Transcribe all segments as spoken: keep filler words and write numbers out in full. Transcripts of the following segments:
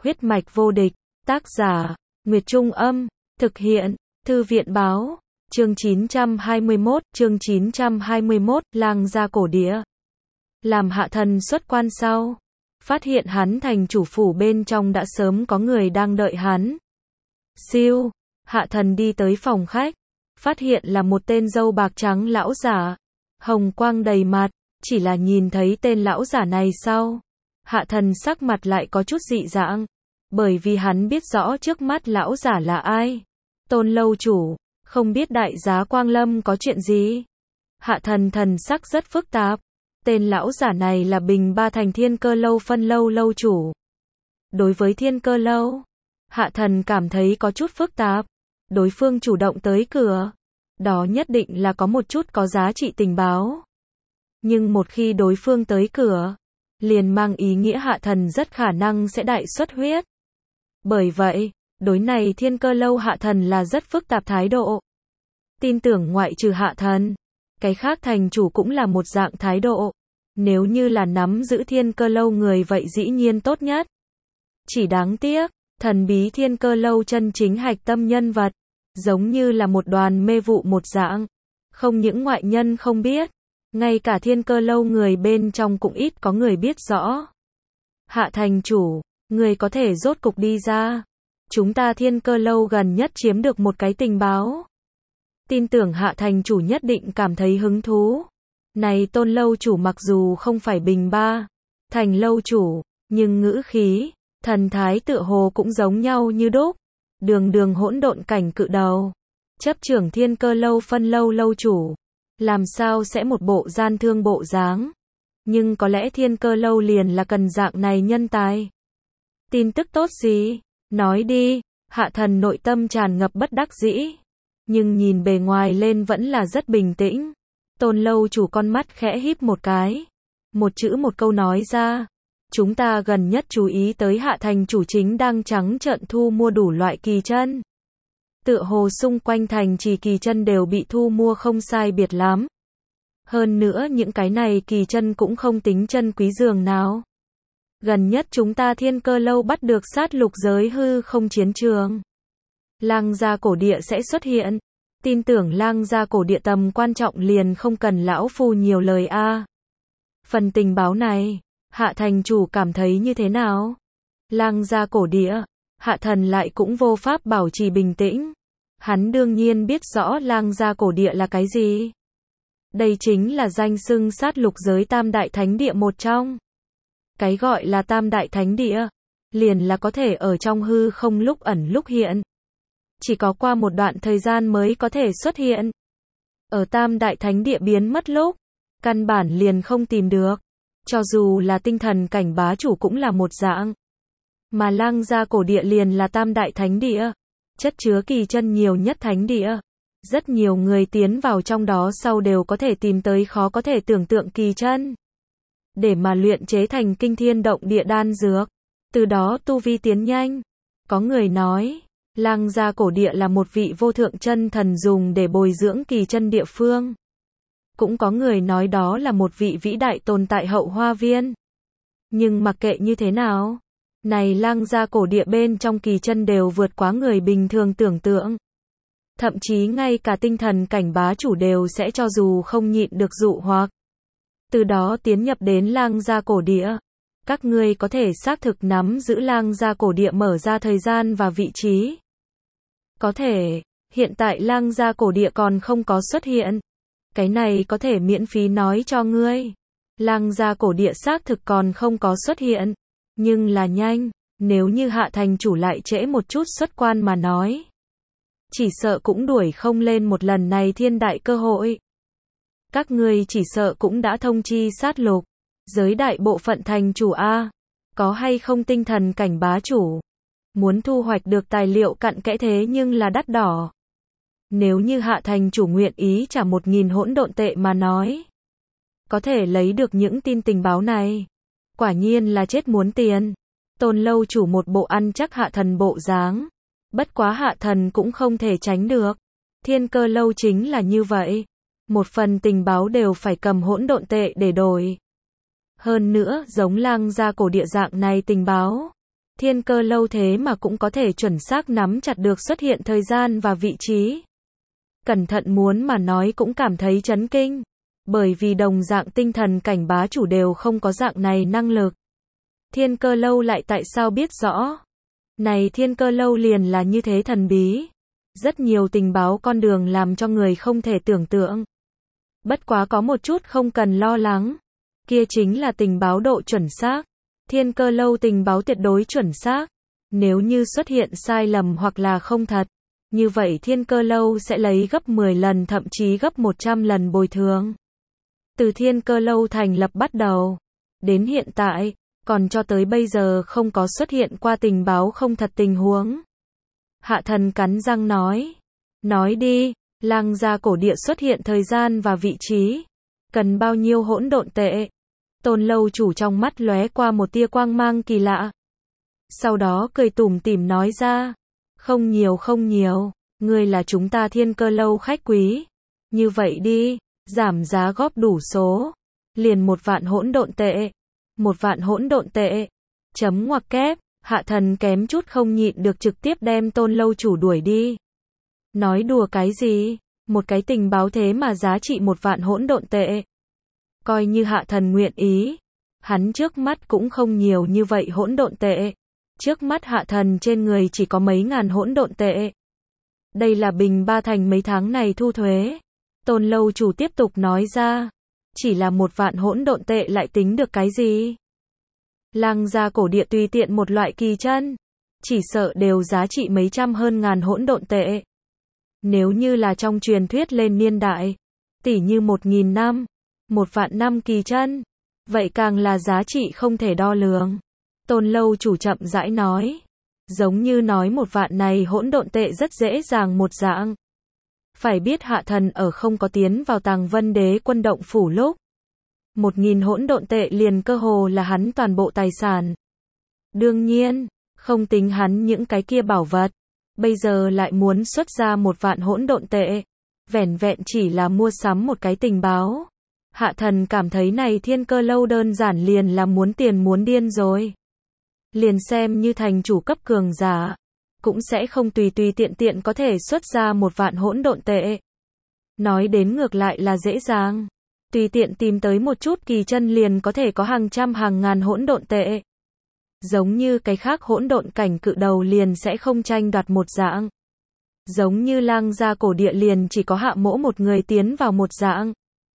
Huyết mạch vô địch, tác giả, Nguyệt Trung Âm, thực hiện, Thư viện Báo, chương chín trăm hai mươi mốt, chương chín trăm hai mươi mốt, lang gia cổ địa. Làm Hạ Thần xuất quan sau, phát hiện hắn thành chủ phủ bên trong đã sớm có người đang đợi hắn. Siêu, Hạ Thần đi tới phòng khách, phát hiện là một tên râu bạc trắng lão giả, hồng quang đầy mặt, chỉ là nhìn thấy tên lão giả này sau, Hạ Thần sắc mặt lại có chút dị dạng, bởi vì hắn biết rõ trước mắt lão giả là ai. Tôn lâu chủ, không biết đại giá Quang Lâm có chuyện gì? Hạ Thần thần sắc rất phức tạp. Tên lão giả này là Bình Ba Thành Thiên Cơ Lâu phân lâu lâu chủ. Đối với Thiên Cơ Lâu, Hạ Thần cảm thấy có chút phức tạp. Đối phương chủ động tới cửa, đó nhất định là có một chút có giá trị tình báo. Nhưng một khi đối phương tới cửa, liền mang ý nghĩa Hạ Thần rất khả năng sẽ đại xuất huyết. Bởi vậy, đối này Thiên Cơ Lâu Hạ Thần là rất phức tạp thái độ. Tin tưởng ngoại trừ Hạ Thần, cái khác thành chủ cũng là một dạng thái độ. Nếu như là nắm giữ Thiên Cơ Lâu người vậy dĩ nhiên tốt nhất. Chỉ đáng tiếc, thần bí Thiên Cơ Lâu chân chính hạch tâm nhân vật, giống như là một đoàn mê vụ một dạng. Không những ngoại nhân không biết, ngay cả Thiên Cơ Lâu người bên trong cũng ít có người biết rõ. Hạ thành chủ, người có thể rốt cục đi ra. Chúng ta Thiên Cơ Lâu gần nhất chiếm được một cái tình báo. Tin tưởng Hạ thành chủ nhất định cảm thấy hứng thú. Này Tôn lâu chủ mặc dù không phải Bình Ba Thành lâu chủ, nhưng ngữ khí, thần thái tựa hồ cũng giống nhau như đúc. Đường đường hỗn độn cảnh cự đầu, chấp trưởng Thiên Cơ Lâu phân lâu lâu chủ, làm sao sẽ một bộ gian thương bộ dáng. Nhưng có lẽ Thiên Cơ Lâu liền là cần dạng này nhân tài. Tin tức tốt gì? Nói đi. Hạ Thần nội tâm tràn ngập bất đắc dĩ, nhưng nhìn bề ngoài lên vẫn là rất bình tĩnh. Tôn lâu chủ con mắt khẽ híp một cái, một chữ một câu nói ra. Chúng ta gần nhất chú ý tới Hạ thành chủ chính đang trắng trợn thu mua đủ loại kỳ chân. Tựa hồ xung quanh thành trì kỳ chân đều bị thu mua không sai biệt lắm. Hơn nữa những cái này kỳ chân cũng không tính chân quý dường nào. Gần nhất chúng ta Thiên Cơ Lâu bắt được sát lục giới hư không chiến trường. Lang gia cổ địa sẽ xuất hiện. Tin tưởng lang gia cổ địa tầm quan trọng liền không cần lão phu nhiều lời a. À. Phần tình báo này, Hạ thành chủ cảm thấy như thế nào? Lang gia cổ địa, Hạ Thần lại cũng vô pháp bảo trì bình tĩnh. Hắn đương nhiên biết rõ lang gia cổ địa là cái gì. Đây chính là danh xưng sát lục giới tam đại thánh địa một trong. Cái gọi là tam đại thánh địa, liền là có thể ở trong hư không lúc ẩn lúc hiện. Chỉ có qua một đoạn thời gian mới có thể xuất hiện. Ở tam đại thánh địa biến mất lúc, căn bản liền không tìm được. Cho dù là tinh thần cảnh bá chủ cũng là một dạng. Mà lang gia cổ địa liền là tam đại thánh địa, chất chứa kỳ chân nhiều nhất thánh địa. Rất nhiều người tiến vào trong đó sau đều có thể tìm tới khó có thể tưởng tượng kỳ chân. Để mà luyện chế thành kinh thiên động địa đan dược. Từ đó tu vi tiến nhanh. Có người nói, lang gia cổ địa là một vị vô thượng chân thần dùng để bồi dưỡng kỳ chân địa phương. Cũng có người nói đó là một vị vĩ đại tồn tại hậu hoa viên. Nhưng mặc kệ như thế nào, này lang gia cổ địa bên trong kỳ chân đều vượt quá người bình thường tưởng tượng. Thậm chí ngay cả tinh thần cảnh bá chủ đều sẽ cho dù không nhịn được dụ hoặc. Từ đó tiến nhập đến lang gia cổ địa. Các ngươi có thể xác thực nắm giữ lang gia cổ địa mở ra thời gian và vị trí. Có thể, hiện tại lang gia cổ địa còn không có xuất hiện. Cái này có thể miễn phí nói cho ngươi. Lang gia cổ địa xác thực còn không có xuất hiện. Nhưng là nhanh, nếu như Hạ thành chủ lại trễ một chút xuất quan mà nói. Chỉ sợ cũng đuổi không lên một lần này thiên đại cơ hội. Các ngươi chỉ sợ cũng đã thông chi sát lục giới đại bộ phận thành chủ A. Có hay không tinh thần cảnh bá chủ? Muốn thu hoạch được tài liệu cặn kẽ thế nhưng là đắt đỏ. Nếu như Hạ thành chủ nguyện ý trả một nghìn hỗn độn tệ mà nói. Có thể lấy được những tin tình báo này. Quả nhiên là chết muốn tiền. Tôn lâu chủ một bộ ăn chắc Hạ Thần bộ dáng. Bất quá Hạ Thần cũng không thể tránh được. Thiên Cơ Lâu chính là như vậy. Một phần tình báo đều phải cầm hỗn độn tệ để đổi. Hơn nữa, giống lang gia cổ địa dạng này tình báo, Thiên Cơ Lâu thế mà cũng có thể chuẩn xác nắm chặt được xuất hiện thời gian và vị trí. Cẩn thận muốn mà nói cũng cảm thấy chấn kinh. Bởi vì đồng dạng tinh thần cảnh bá chủ đều không có dạng này năng lực. Thiên Cơ Lâu lại tại sao biết rõ? Này Thiên Cơ Lâu liền là như thế thần bí. Rất nhiều tình báo con đường làm cho người không thể tưởng tượng. Bất quá có một chút không cần lo lắng. Kia chính là tình báo độ chuẩn xác. Thiên Cơ Lâu tình báo tuyệt đối chuẩn xác. Nếu như xuất hiện sai lầm hoặc là không thật, như vậy Thiên Cơ Lâu sẽ lấy gấp mười lần thậm chí gấp một trăm lần bồi thường. Từ Thiên Cơ Lâu thành lập bắt đầu, đến hiện tại, còn cho tới bây giờ không có xuất hiện qua tình báo không thật tình huống. Hạ Thần cắn răng nói. Nói đi, Lang gia cổ địa xuất hiện thời gian và vị trí. Cần bao nhiêu hỗn độn tệ? Tôn Lâu chủ trong mắt lóe qua một tia quang mang kỳ lạ. Sau đó cười tủm tỉm nói ra. Không nhiều không nhiều, ngươi là chúng ta Thiên Cơ Lâu khách quý. Như vậy đi, giảm giá góp đủ số. Liền một vạn hỗn độn tệ. Một vạn hỗn độn tệ. Chấm ngoặc kép, Hạ Thần kém chút không nhịn được trực tiếp đem Tôn Lâu chủ đuổi đi. Nói đùa cái gì? Một cái tình báo thế mà giá trị một vạn hỗn độn tệ. Coi như Hạ Thần nguyện ý. Hắn trước mắt cũng không nhiều như vậy hỗn độn tệ. Trước mắt Hạ Thần trên người chỉ có mấy ngàn hỗn độn tệ. Đây là Bình Ba Thành mấy tháng này thu thuế. Tôn Lâu chủ tiếp tục nói ra. Chỉ là một vạn hỗn độn tệ lại tính được cái gì? Lang gia cổ địa tùy tiện một loại kỳ chân, chỉ sợ đều giá trị mấy trăm hơn ngàn hỗn độn tệ. Nếu như là trong truyền thuyết lên niên đại, tỷ như một nghìn năm, một vạn năm kỳ chân, vậy càng là giá trị không thể đo lường. Tôn Lâu chủ chậm rãi nói, giống như nói một vạn này hỗn độn tệ rất dễ dàng một dạng. Phải biết Hạ Thần ở không có tiến vào Tàng Vân Đế quân động phủ lúc, một nghìn hỗn độn tệ liền cơ hồ là hắn toàn bộ tài sản. Đương nhiên, không tính hắn những cái kia bảo vật, bây giờ lại muốn xuất ra một vạn hỗn độn tệ, vẻn vẹn chỉ là mua sắm một cái tình báo. Hạ Thần cảm thấy này Thiên Cơ Lâu đơn giản liền là muốn tiền muốn điên rồi. Liền xem như thành chủ cấp cường giả, cũng sẽ không tùy tùy tiện tiện có thể xuất ra một vạn hỗn độn tệ. Nói đến ngược lại là dễ dàng. Tùy tiện tìm tới một chút kỳ chân liền có thể có hàng trăm hàng ngàn hỗn độn tệ. Giống như cái khác hỗn độn cảnh cự đầu liền sẽ không tranh đoạt một dạng. Giống như Lang gia cổ địa liền chỉ có Hạ Mỗ một người tiến vào một dạng.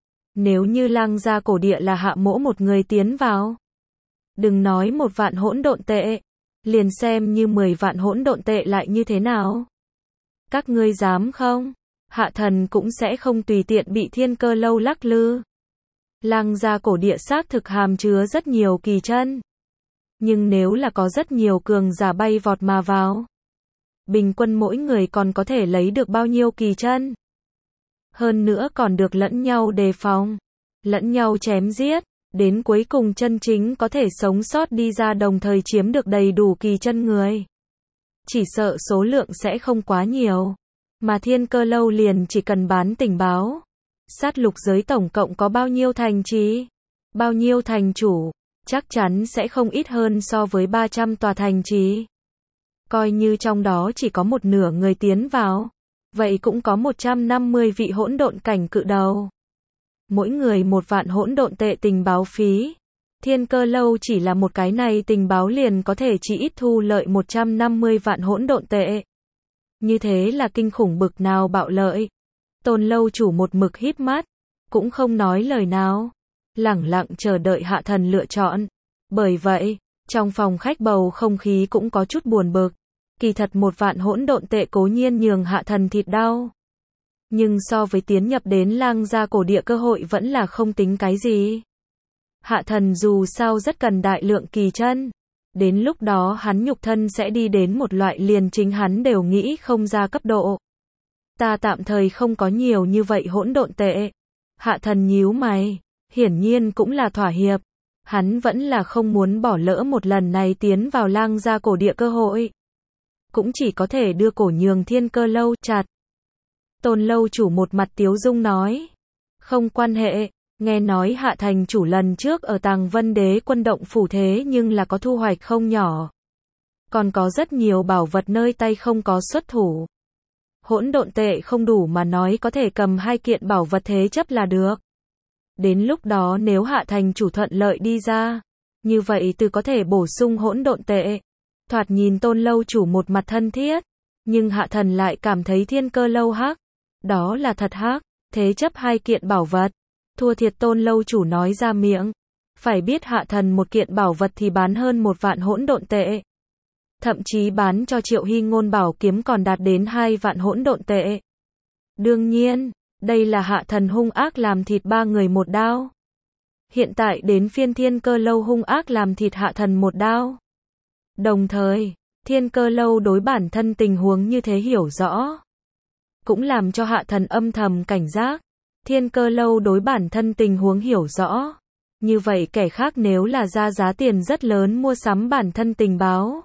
Nếu như Lang gia cổ địa là Hạ Mỗ một người tiến vào, đừng nói một vạn hỗn độn tệ, liền xem như mười vạn hỗn độn tệ lại như thế nào? Các ngươi dám không? Hạ Thần cũng sẽ không tùy tiện bị Thiên Cơ Lâu lắc lư. Lang gia cổ địa xác thực hàm chứa rất nhiều kỳ chân. Nhưng nếu là có rất nhiều cường giả bay vọt mà vào, bình quân mỗi người còn có thể lấy được bao nhiêu kỳ chân? Hơn nữa còn được lẫn nhau đề phòng, lẫn nhau chém giết, đến cuối cùng chân chính có thể sống sót đi ra đồng thời chiếm được đầy đủ kỳ chân người. Chỉ sợ số lượng sẽ không quá nhiều. Mà Thiên Cơ Lâu liền chỉ cần bán tình báo. Sát lục giới tổng cộng có bao nhiêu thành trì? Bao nhiêu thành chủ? Chắc chắn sẽ không ít hơn so với ba trăm tòa thành trì. Coi như trong đó chỉ có một nửa người tiến vào, vậy cũng có một trăm năm mươi vị hỗn độn cảnh cự đầu. Mỗi người một vạn hỗn độn tệ tình báo phí. Thiên Cơ Lâu chỉ là một cái này tình báo liền có thể chỉ ít thu lợi một trăm năm mươi vạn hỗn độn tệ. Như thế là kinh khủng bực nào bạo lợi. Tôn Lâu chủ một mực híp mắt, cũng không nói lời nào, lẳng lặng chờ đợi Hạ Thần lựa chọn. Bởi vậy, trong phòng khách bầu không khí cũng có chút buồn bực. Kỳ thật một vạn hỗn độn tệ cố nhiên nhường Hạ Thần thịt đau. Nhưng so với tiến nhập đến Lang gia cổ địa cơ hội vẫn là không tính cái gì. Hạ Thần dù sao rất cần đại lượng kỳ chân. Đến lúc đó hắn nhục thân sẽ đi đến một loại liền chính hắn đều nghĩ không ra cấp độ. Ta tạm thời không có nhiều như vậy hỗn độn tệ. Hạ Thần nhíu mày, hiển nhiên cũng là thỏa hiệp. Hắn vẫn là không muốn bỏ lỡ một lần này tiến vào Lang gia cổ địa cơ hội. Cũng chỉ có thể đưa cổ nhường Thiên Cơ Lâu chặt. Tôn Lâu chủ một mặt tiếu dung nói. Không quan hệ, nghe nói Hạ thành chủ lần trước ở Tàng Vân Đế quân động phủ thế nhưng là có thu hoạch không nhỏ. còn có rất nhiều bảo vật nơi tay không có xuất thủ. Hỗn độn tệ không đủ mà nói có thể cầm hai kiện bảo vật thế chấp là được. Đến lúc đó nếu Hạ thành chủ thuận lợi đi ra, như vậy từ có thể bổ sung hỗn độn tệ. Thoạt nhìn Tôn lâu chủ một mặt thân thiết, nhưng Hạ thần lại cảm thấy Thiên Cơ lâu hắc. Đó là thật hắc, thế chấp hai kiện bảo vật. Thua thiệt Tôn lâu chủ nói ra miệng. Phải biết Hạ thần một kiện bảo vật thì bán hơn một vạn hỗn độn tệ. Thậm chí bán cho Triệu Hy Ngôn bảo kiếm còn đạt đến hai vạn hỗn độn tệ. Đương nhiên, đây là Hạ thần hung ác làm thịt ba người một đao. Hiện tại đến phiên Thiên Cơ lâu hung ác làm thịt Hạ thần một đao. Đồng thời, Thiên Cơ lâu đối bản thân tình huống như thế hiểu rõ, cũng làm cho Hạ thần âm thầm cảnh giác. Thiên Cơ lâu đối bản thân tình huống hiểu rõ, như vậy kẻ khác nếu là ra giá tiền rất lớn mua sắm bản thân tình báo,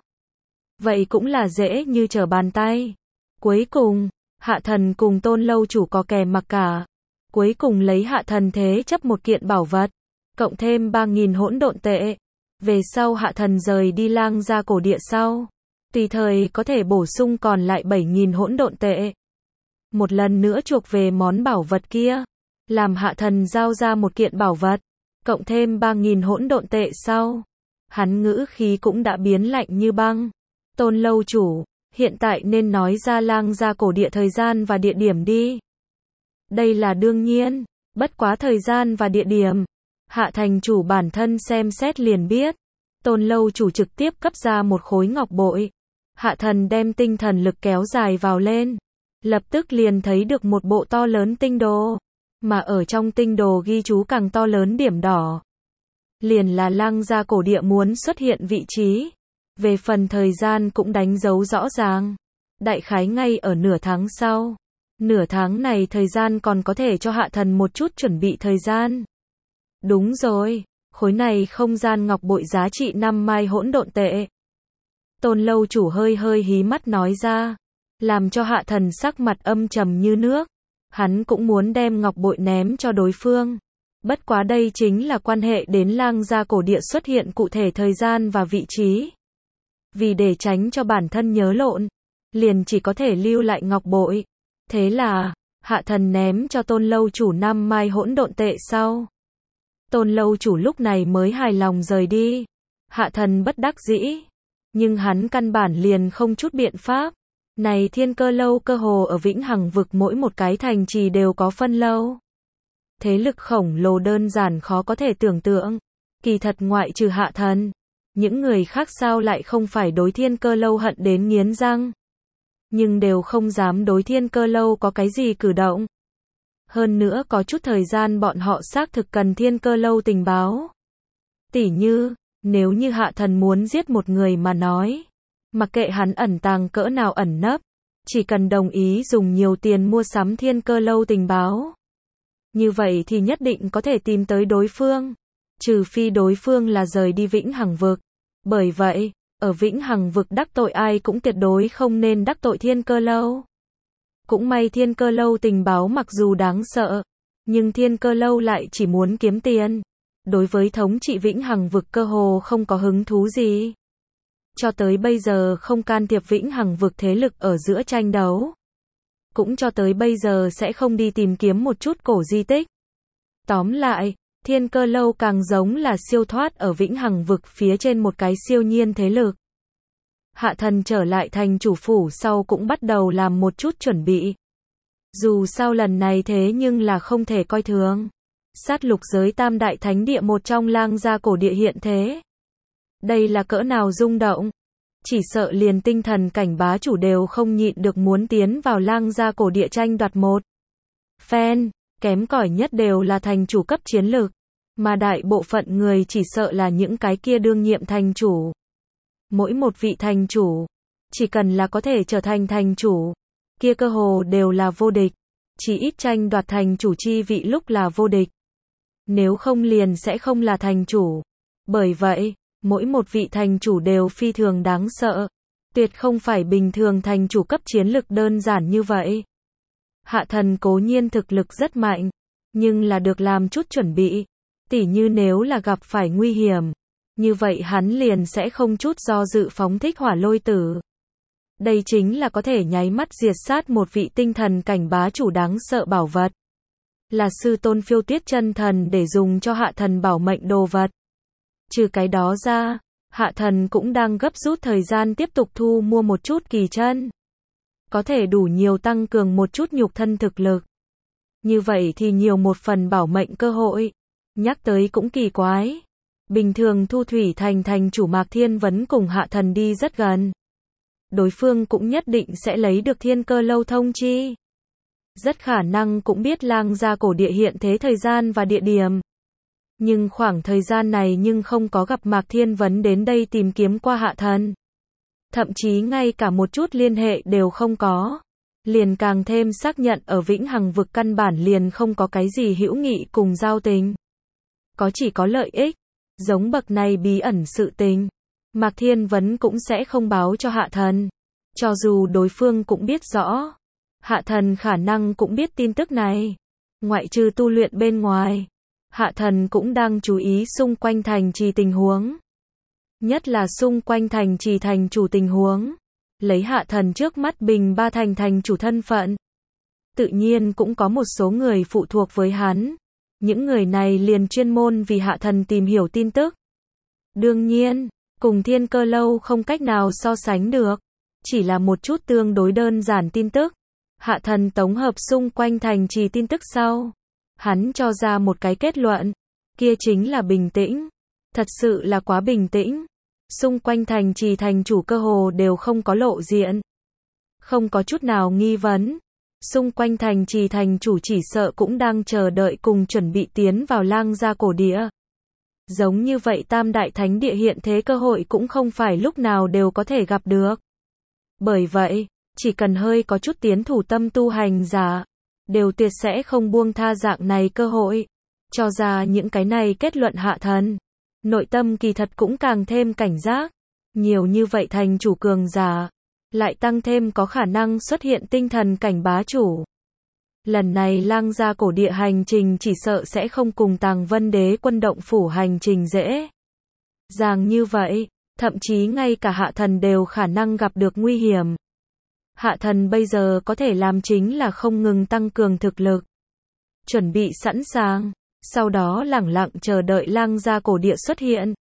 vậy cũng là dễ như trở bàn tay. Cuối cùng, Hạ thần cùng Tôn lâu chủ có kè mặc cả. Cuối cùng lấy Hạ thần thế chấp một kiện bảo vật, cộng thêm ba nghìn hỗn độn tệ. Về sau Hạ thần rời đi Lang Gia cổ địa sau, tùy thời có thể bổ sung còn lại bảy nghìn hỗn độn tệ. Một lần nữa chuộc về món bảo vật kia, làm Hạ thần giao ra một kiện bảo vật, cộng thêm ba nghìn hỗn độn tệ sau, hắn ngữ khí cũng đã biến lạnh như băng. Tôn lâu chủ, hiện tại nên nói ra Lang Gia cổ địa thời gian và địa điểm đi. Đây là đương nhiên, bất quá thời gian và địa điểm, Hạ thành chủ bản thân xem xét liền biết. Tôn lâu chủ trực tiếp cấp ra một khối ngọc bội. Hạ thần đem tinh thần lực kéo dài vào lên, lập tức liền thấy được một bộ to lớn tinh đồ, mà ở trong tinh đồ ghi chú càng to lớn điểm đỏ. Liền là Lang Gia cổ địa muốn xuất hiện vị trí. Về phần thời gian cũng đánh dấu rõ ràng. Đại khái ngay ở nửa tháng sau. Nửa tháng này thời gian còn có thể cho Hạ thần một chút chuẩn bị thời gian. Đúng rồi, khối này không gian ngọc bội giá trị năm mai hỗn độn tệ. Tôn lâu chủ hơi hơi hí mắt nói ra, làm cho Hạ thần sắc mặt âm trầm như nước. Hắn cũng muốn đem ngọc bội ném cho đối phương. Bất quá đây chính là quan hệ đến Lang Gia cổ địa xuất hiện cụ thể thời gian và vị trí. Vì để tránh cho bản thân nhớ lộn, liền chỉ có thể lưu lại ngọc bội. Thế là, Hạ thần ném cho Tôn lâu chủ năm mai hỗn độn tệ sau. Tôn lâu chủ lúc này mới hài lòng rời đi. Hạ thần bất đắc dĩ, nhưng hắn căn bản liền không chút biện pháp. Này Thiên Cơ lâu cơ hồ ở Vĩnh Hằng vực mỗi một cái thành trì đều có phân lâu. Thế lực khổng lồ đơn giản khó có thể tưởng tượng. Kỳ thật ngoại trừ Hạ thần, những người khác sao lại không phải đối Thiên Cơ lâu hận đến nghiến răng. Nhưng đều không dám đối Thiên Cơ lâu có cái gì cử động. Hơn nữa có chút thời gian bọn họ xác thực cần Thiên Cơ lâu tình báo. Tỉ như, nếu như Hạ thần muốn giết một người mà nói, mặc kệ hắn ẩn tàng cỡ nào ẩn nấp, chỉ cần đồng ý dùng nhiều tiền mua sắm Thiên Cơ lâu tình báo, như vậy thì nhất định có thể tìm tới đối phương. Trừ phi đối phương là rời đi Vĩnh Hằng vực. Bởi vậy, ở Vĩnh Hằng vực đắc tội ai cũng tuyệt đối không nên đắc tội Thiên Cơ lâu. Cũng may Thiên Cơ lâu tình báo mặc dù đáng sợ, nhưng Thiên Cơ lâu lại chỉ muốn kiếm tiền. Đối với thống trị Vĩnh Hằng vực cơ hồ không có hứng thú gì. Cho tới bây giờ không can thiệp Vĩnh Hằng vực thế lực ở giữa tranh đấu. Cũng cho tới bây giờ sẽ không đi tìm kiếm một chút cổ di tích. Tóm lại, Thiên Cơ lâu càng giống là siêu thoát ở Vĩnh Hằng vực phía trên một cái siêu nhiên thế lực. Hạ thần trở lại thành chủ phủ sau cũng bắt đầu làm một chút chuẩn bị. Dù sao lần này thế nhưng là không thể coi thường. Sát lục giới tam đại thánh địa một trong Lang Gia cổ địa hiện thế. Đây là cỡ nào rung động. Chỉ sợ liền tinh thần cảnh bá chủ đều không nhịn được muốn tiến vào Lang Gia cổ địa tranh đoạt một phen. Kém cỏi nhất đều là thành chủ cấp chiến lược. Mà đại bộ phận người chỉ sợ là những cái kia đương nhiệm thành chủ. Mỗi một vị thành chủ, chỉ cần là có thể trở thành thành chủ, kia cơ hồ đều là vô địch. Chỉ ít tranh đoạt thành chủ chi vị lúc là vô địch. Nếu không liền sẽ không là thành chủ. Bởi vậy, mỗi một vị thành chủ đều phi thường đáng sợ. Tuyệt không phải bình thường thành chủ cấp chiến lực đơn giản như vậy. Hạ thần cố nhiên thực lực rất mạnh, nhưng là được làm chút chuẩn bị. Tỉ như nếu là gặp phải nguy hiểm, Như vậy hắn liền sẽ không chút do dự phóng thích hỏa lôi tử. Đây chính là có thể nháy mắt diệt sát một vị tinh thần cảnh bá chủ đáng sợ bảo vật. Là sư tôn Phiêu Tuyết chân thần để dùng cho hạ thần bảo mệnh đồ vật. Trừ cái đó ra, hạ thần cũng đang gấp rút thời gian tiếp tục thu mua một chút kỳ chân. Có thể đủ nhiều tăng cường một chút nhục thân thực lực. Như vậy thì nhiều một phần bảo mệnh cơ hội. Nhắc tới cũng kỳ quái. Bình thường Thu Thủy Thành thành chủ Mạc Thiên Vấn cùng hạ thần đi rất gần. Đối phương cũng nhất định sẽ lấy được Thiên Cơ Lâu thông chi. Rất khả năng cũng biết Lang Gia cổ địa hiện thế thời gian và địa điểm. Nhưng khoảng thời gian này nhưng không có gặp Mạc Thiên Vấn đến đây tìm kiếm qua hạ thần. Thậm chí ngay cả một chút liên hệ đều không có. Liền càng thêm xác nhận ở Vĩnh Hằng vực căn bản liền không có cái gì hữu nghị cùng giao tình. Có chỉ có lợi ích. Giống bậc này bí ẩn sự tình. Mạc Thiên Vấn cũng sẽ không báo cho hạ thần. Cho dù đối phương cũng biết rõ. Hạ thần khả năng cũng biết tin tức này. Ngoại trừ tu luyện bên ngoài. Hạ thần cũng đang chú ý xung quanh thành trì tình huống. Nhất là xung quanh thành trì thành chủ tình huống. Lấy hạ thần trước mắt Bình Ba thành thành chủ thân phận. Tự nhiên cũng có một số người phụ thuộc với hắn. Những người này liền chuyên môn vì hạ thần tìm hiểu tin tức. Đương nhiên, cùng Thiên Cơ Lâu không cách nào so sánh được. Chỉ là một chút tương đối đơn giản tin tức. Hạ thần tổng hợp xung quanh thành trì tin tức sau. Hắn cho ra một cái kết luận. Kia chính là bình tĩnh. Thật sự là quá bình tĩnh. Xung quanh thành trì thành chủ cơ hồ đều không có lộ diện. Không có chút nào nghi vấn. Xung quanh thành trì thành chủ chỉ sợ cũng đang chờ đợi cùng chuẩn bị tiến vào Lang Gia cổ địa. Giống như vậy tam đại thánh địa hiện thế cơ hội cũng không phải lúc nào đều có thể gặp được. Bởi vậy, chỉ cần hơi có chút tiến thủ tâm tu hành giả, đều tuyệt sẽ không buông tha dạng này cơ hội. Cho ra những cái này kết luận hạ thần. Nội tâm kỳ thật cũng càng thêm cảnh giác. Nhiều như vậy thành chủ cường giả. Lại tăng thêm có khả năng xuất hiện tinh thần cảnh bá chủ. Lần này Lang Gia cổ địa hành trình chỉ sợ sẽ không cùng Tàng Vân Đế quân động phủ hành trình dễ dàng như vậy. Thậm chí ngay cả hạ thần đều khả năng gặp được nguy hiểm. Hạ thần bây giờ có thể làm chính là không ngừng tăng cường thực lực. Chuẩn bị sẵn sàng. Sau đó lẳng lặng chờ đợi Lang Gia cổ địa xuất hiện.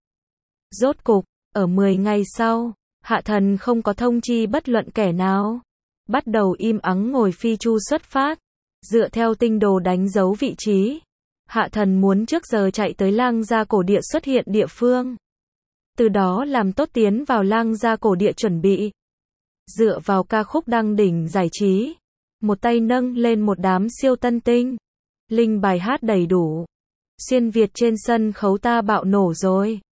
Rốt cục, ở mười ngày sau, hạ thần không có thông chi bất luận kẻ nào. Bắt đầu im ắng ngồi phi chu xuất phát. Dựa theo tinh đồ đánh dấu vị trí. Hạ thần muốn trước giờ chạy tới Lang Gia cổ địa xuất hiện địa phương. Từ đó làm tốt tiến vào Lang Gia cổ địa chuẩn bị. Dựa vào ca khúc đăng đỉnh giải trí. Một tay nâng lên một đám siêu tân tinh. Linh bài hát đầy đủ. Xuyên Việt trên sân khấu ta bạo nổ rồi.